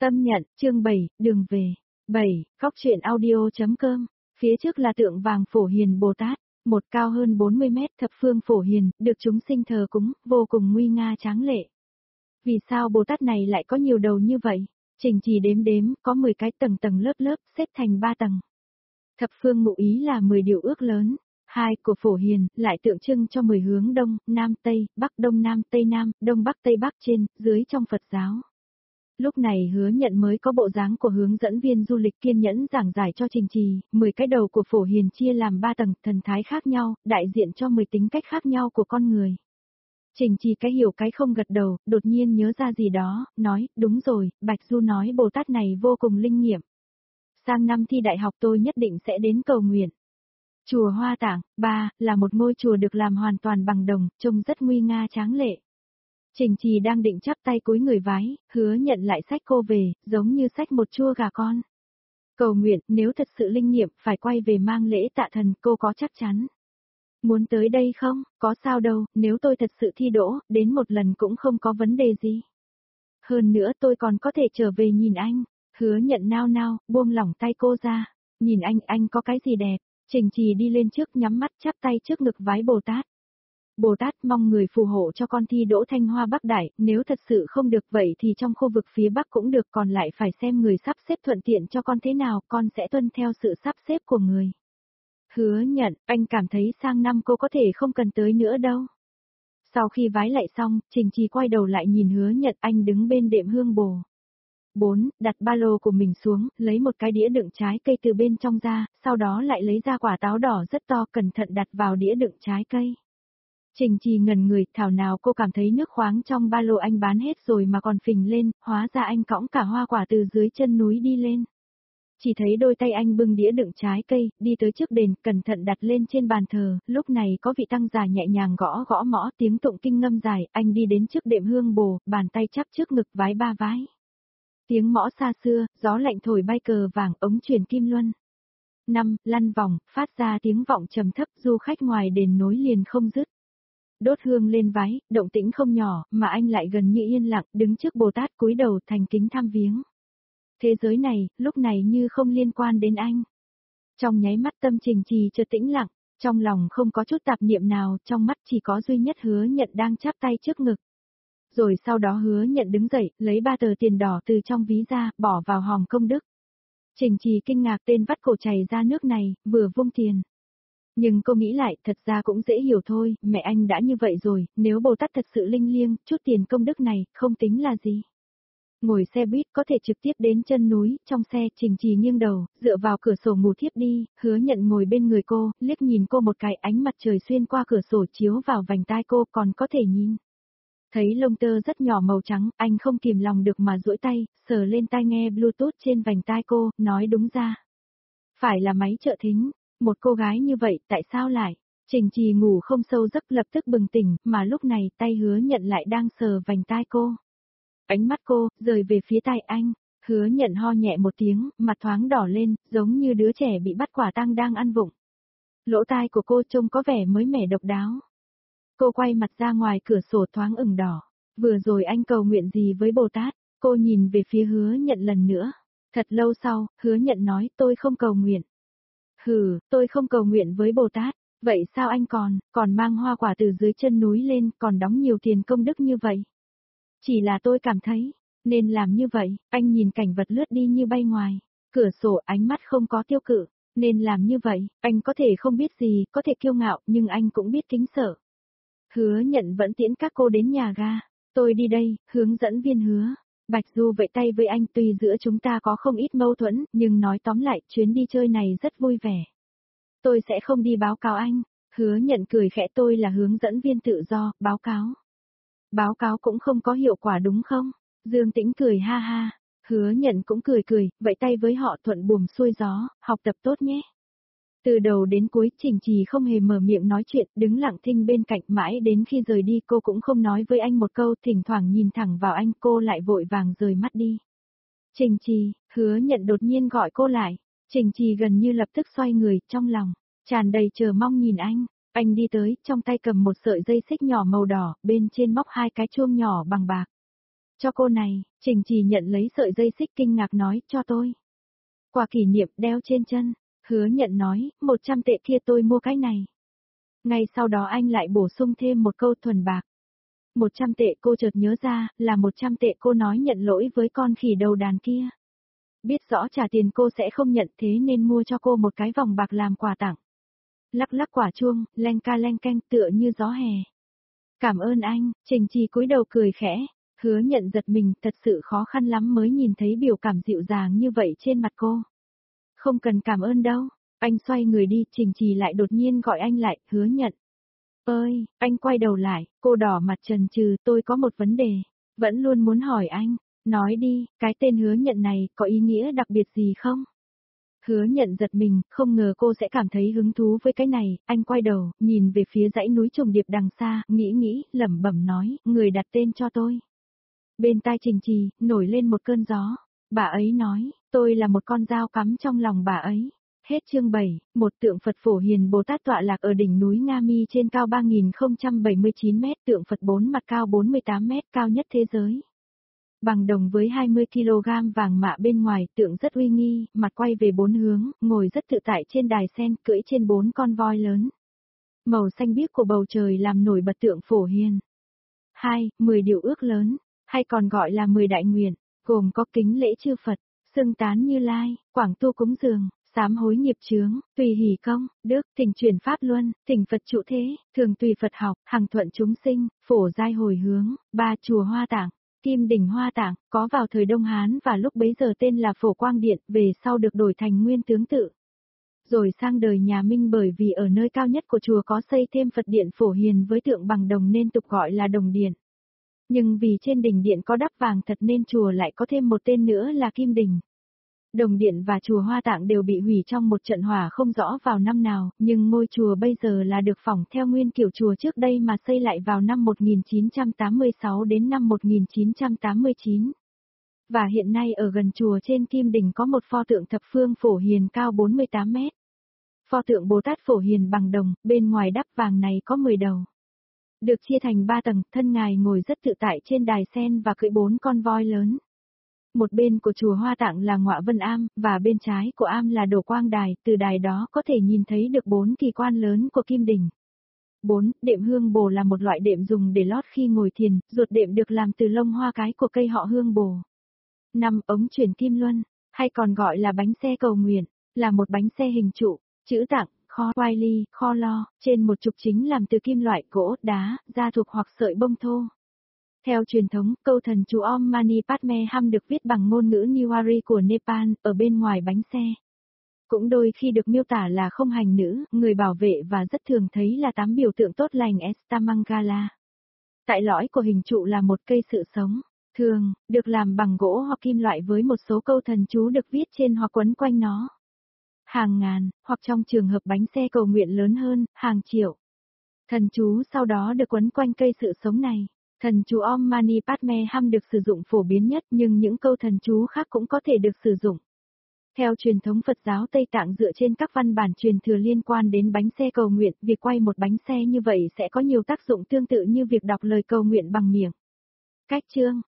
Tâm nhận, chương 7, đường về. 7, Cóc truyện audio.com. Phía trước là tượng vàng Phổ Hiền Bồ Tát, một cao hơn 40 mét thập phương Phổ Hiền, được chúng sinh thờ cúng, vô cùng nguy nga tráng lệ. Vì sao Bồ Tát này lại có nhiều đầu như vậy? Trình trì đếm đếm, có 10 cái tầng tầng lớp lớp, xếp thành 3 tầng. Thập phương ngụ ý là 10 điều ước lớn. 2 của Phổ Hiền, lại tượng trưng cho 10 hướng đông, nam tây, bắc đông nam tây nam, đông bắc tây bắc trên, dưới trong Phật giáo. Lúc này Hứa Nhận mới có bộ dáng của hướng dẫn viên du lịch kiên nhẫn giảng giải cho Trình trì, 10 cái đầu của Phổ Hiền chia làm 3 tầng, thần thái khác nhau, đại diện cho 10 tính cách khác nhau của con người. Trình trì cái hiểu cái không gật đầu, đột nhiên nhớ ra gì đó, nói, đúng rồi, Bạch Du nói Bồ Tát này vô cùng linh nghiệm. Sang năm thi đại học tôi nhất định sẽ đến cầu nguyện. Chùa Hoa Tạng, 3, là một ngôi chùa được làm hoàn toàn bằng đồng, trông rất nguy nga tráng lệ. Trình trì đang định chắp tay cúi người vái, Hứa Nhận lại xách cô về, giống như xách một chua gà con. Cầu nguyện, nếu thật sự linh nghiệm, phải quay về mang lễ tạ thần, cô có chắc chắn. Muốn tới đây không? Có sao đâu, nếu tôi thật sự thi đỗ, đến một lần cũng không có vấn đề gì. Hơn nữa tôi còn có thể trở về nhìn anh. Hứa Nhận nao nao, buông lỏng tay cô ra. Nhìn anh có cái gì đẹp? Trình trì đi lên trước nhắm mắt chắp tay trước ngực vái Bồ Tát. Bồ Tát mong người phù hộ cho con thi đỗ Thanh Hoa Bắc Đại, nếu thật sự không được vậy thì trong khu vực phía Bắc cũng được, còn lại phải xem người sắp xếp thuận tiện cho con thế nào, con sẽ tuân theo sự sắp xếp của người. Hứa Nhận, anh cảm thấy sang năm cô có thể không cần tới nữa đâu. Sau khi vái lại xong, Trình trì quay đầu lại nhìn Hứa Nhận, anh đứng bên đệm hương bồ. 4. Đặt ba lô của mình xuống, lấy một cái đĩa đựng trái cây từ bên trong ra, sau đó lại lấy ra quả táo đỏ rất to, cẩn thận đặt vào đĩa đựng trái cây. Trình trì ngẩn người, thảo nào cô cảm thấy nước khoáng trong ba lô anh bán hết rồi mà còn phình lên, hóa ra anh cõng cả hoa quả từ dưới chân núi đi lên. Chỉ thấy đôi tay anh bưng đĩa đựng trái cây, đi tới trước đền, cẩn thận đặt lên trên bàn thờ, lúc này có vị tăng già nhẹ nhàng gõ gõ mõ, tiếng tụng kinh ngâm dài, anh đi đến trước đệm hương bồ, bàn tay chắp trước ngực vái 3 vái. Tiếng mõ xa xưa, gió lạnh thổi bay cờ vàng, ống truyền kim luân. 5. Lăn vòng, phát ra tiếng vọng trầm thấp, du khách ngoài đền nối liền không dứt. Đốt hương lên vái, động tĩnh không nhỏ, mà anh lại gần như yên lặng, đứng trước Bồ Tát cúi đầu thành kính tham viếng. Thế giới này, lúc này như không liên quan đến anh. Trong nháy mắt tâm Trình trì chợt tĩnh lặng, trong lòng không có chút tạp niệm nào, trong mắt chỉ có duy nhất Hứa Nhận đang chắp tay trước ngực. Rồi sau đó Hứa Nhận đứng dậy, lấy 3 tờ tiền đỏ từ trong ví ra, bỏ vào hòm công đức. Trình trì kinh ngạc, tên vắt cổ chảy ra nước này, vừa vung tiền. Nhưng cô nghĩ lại, thật ra cũng dễ hiểu thôi, mẹ anh đã như vậy rồi, nếu Bồ Tát thật sự linh liêng, chút tiền công đức này, không tính là gì. Ngồi xe buýt có thể trực tiếp đến chân núi, trong xe Trình trì nghiêng đầu, dựa vào cửa sổ ngủ thiếp đi, Hứa Nhận ngồi bên người cô, liếc nhìn cô một cái, ánh mặt trời xuyên qua cửa sổ chiếu vào vành tai cô, còn có thể nhìn. Thấy lông tơ rất nhỏ màu trắng, anh không kìm lòng được mà duỗi tay, sờ lên tai nghe Bluetooth trên vành tai cô, nói đúng ra. Phải là máy trợ thính. Một cô gái như vậy, tại sao lại? Trình trì ngủ không sâu giấc lập tức bừng tỉnh, mà lúc này tay Hứa Nhận lại đang sờ vành tai cô. Ánh mắt cô, rời về phía tai anh. Hứa Nhận ho nhẹ một tiếng, mặt thoáng đỏ lên, giống như đứa trẻ bị bắt quả tang đang ăn vụng. Lỗ tai của cô trông có vẻ mới mẻ độc đáo. Cô quay mặt ra ngoài cửa sổ thoáng ửng đỏ. Vừa rồi anh cầu nguyện gì với Bồ Tát? Cô nhìn về phía Hứa Nhận lần nữa. Thật lâu sau, Hứa Nhận nói, tôi không cầu nguyện. Hừ, tôi không cầu nguyện với Bồ Tát, vậy sao anh còn mang hoa quả từ dưới chân núi lên, còn đóng nhiều tiền công đức như vậy? Chỉ là tôi cảm thấy, nên làm như vậy, anh nhìn cảnh vật lướt đi như bay ngoài, cửa sổ ánh mắt không có tiêu cự, nên làm như vậy, anh có thể không biết gì, có thể kiêu ngạo, nhưng anh cũng biết kính sợ. Hứa Nhận vẫn tiễn các cô đến nhà ga, tôi đi đây, hướng dẫn viên Hứa. Bạch Du vẫy tay với anh, tuy giữa chúng ta có không ít mâu thuẫn, nhưng nói tóm lại, chuyến đi chơi này rất vui vẻ. Tôi sẽ không đi báo cáo anh. Hứa Nhận cười khẽ, tôi là hướng dẫn viên tự do, báo cáo. Báo cáo cũng không có hiệu quả đúng không? Dương Tĩnh cười ha ha. Hứa Nhận cũng cười, vẫy tay với họ, thuận buồm xuôi gió, học tập tốt nhé. Từ đầu đến cuối Trình trì không hề mở miệng nói chuyện, đứng lặng thinh bên cạnh, mãi đến khi rời đi cô cũng không nói với anh một câu, thỉnh thoảng nhìn thẳng vào anh, cô lại vội vàng rời mắt đi. Trình trì, Hứa Nhận đột nhiên gọi cô lại. Trình trì gần như lập tức xoay người, trong lòng tràn đầy chờ mong nhìn anh. Anh đi tới, trong tay cầm một sợi dây xích nhỏ màu đỏ, bên trên móc 2 cái chuông nhỏ bằng bạc. Cho cô này, Trình Trì nhận lấy sợi dây xích kinh ngạc nói, cho tôi. Quà kỷ niệm đeo trên chân, Hứa Nhận nói, 100 tệ kia tôi mua cái này. Ngay sau đó anh lại bổ sung thêm một câu thuần bạc. 100 tệ cô chợt nhớ ra, là 100 tệ cô nói nhận lỗi với con khỉ đầu đàn kia. Biết rõ trả tiền cô sẽ không nhận thế nên mua cho cô một cái vòng bạc làm quà tặng. Lắc lắc quả chuông, leng ca leng keng tựa như gió hè. Cảm ơn anh, Trình Trì cúi đầu cười khẽ. Hứa Nhận giật mình, thật sự khó khăn lắm mới nhìn thấy biểu cảm dịu dàng như vậy trên mặt cô. Không cần cảm ơn đâu, anh xoay người đi, Trình Trì lại đột nhiên gọi anh lại, Hứa Nhận. Ơi, anh quay đầu lại, cô đỏ mặt chần chừ, tôi có một vấn đề, vẫn luôn muốn hỏi anh, nói đi, cái tên Hứa Nhận này có ý nghĩa đặc biệt gì không? Hứa Nhận giật mình, không ngờ cô sẽ cảm thấy hứng thú với cái này, anh quay đầu, nhìn về phía dãy núi trùng điệp đằng xa, nghĩ, lẩm bẩm nói, người đặt tên cho tôi. Bên tai Trình Trì, nổi lên một cơn gió, bà ấy nói, tôi là một con dao cắm trong lòng bà ấy. Hết chương 7, một tượng Phật Phổ Hiền Bồ Tát tọa lạc ở đỉnh núi Nga Mi trên cao 3079 mét, tượng Phật 4 mặt cao 48 mét, cao nhất thế giới. Bằng đồng với 20 kg vàng mạ bên ngoài, tượng rất uy nghi, mặt quay về 4 hướng, ngồi rất tự tại trên đài sen, cưỡi trên 4 con voi lớn. Màu xanh biếc của bầu trời làm nổi bật tượng Phổ Hiền. 10 điều ước lớn, hay còn gọi là 10 đại nguyện, gồm có kính lễ chư Phật, xưng tán Như Lai, quảng tu cúng dường, sám hối nghiệp chướng, tùy hỷ công, đức, thỉnh truyền pháp luân, thỉnh Phật trụ thế, thường tùy Phật học, hằng thuận chúng sinh, phổ giai hồi hướng, 3 chùa Hoa Tạng, Kim đỉnh Hoa Tạng, có vào thời Đông Hán và lúc bấy giờ tên là Phổ Quang Điện, về sau được đổi thành Nguyên Tướng Tự. Rồi sang đời nhà Minh bởi vì ở nơi cao nhất của chùa có xây thêm Phật điện Phổ Hiền với tượng bằng đồng nên tục gọi là Đồng Điện. Nhưng vì trên đỉnh điện có đắp vàng thật nên chùa lại có thêm một tên nữa là Kim Đỉnh. Đồng Điện và chùa Hoa Tạng đều bị hủy trong một trận hỏa không rõ vào năm nào, nhưng ngôi chùa bây giờ là được phỏng theo nguyên kiểu chùa trước đây mà xây lại vào năm 1986 đến năm 1989. Và hiện nay ở gần chùa trên Kim Đỉnh có một pho tượng thập phương Phổ Hiền cao 48 mét. Pho tượng Bồ Tát Phổ Hiền bằng đồng, bên ngoài đắp vàng này có 10 đầu. Được chia thành 3 tầng, thân ngài ngồi rất tự tại trên đài sen và cưỡi 4 con voi lớn. Một bên của chùa Hoa Tạng là Ngọa Vân Am, và bên trái của am là Đổ Quang Đài, từ đài đó có thể nhìn thấy được 4 kỳ quan lớn của Kim Đỉnh. 4. Đệm hương bồ là một loại đệm dùng để lót khi ngồi thiền, ruột đệm được làm từ lông hoa cái của cây họ hương bồ. 5. Ống chuyển kim luân, hay còn gọi là bánh xe cầu nguyện, là một bánh xe hình trụ, chữ tạng, kho quai ly, kho lo, trên một trục chính làm từ kim loại, gỗ, đá, da thục hoặc sợi bông thô. Theo truyền thống, câu thần chú Om Mani Padme Hum được viết bằng ngôn ngữ Newari của Nepal, ở bên ngoài bánh xe. Cũng đôi khi được miêu tả là không hành nữ, người bảo vệ và rất thường thấy là 8 biểu tượng tốt lành Estamangala. Tại lõi của hình trụ là một cây sự sống, thường, được làm bằng gỗ hoặc kim loại với một số câu thần chú được viết trên hoặc quấn quanh nó. Hàng ngàn, hoặc trong trường hợp bánh xe cầu nguyện lớn hơn, hàng triệu. Thần chú sau đó được quấn quanh cây sự sống này. Thần chú Om Mani Padme Hum được sử dụng phổ biến nhất nhưng những câu thần chú khác cũng có thể được sử dụng. Theo truyền thống Phật giáo Tây Tạng dựa trên các văn bản truyền thừa liên quan đến bánh xe cầu nguyện, việc quay một bánh xe như vậy sẽ có nhiều tác dụng tương tự như việc đọc lời cầu nguyện bằng miệng. Cách chương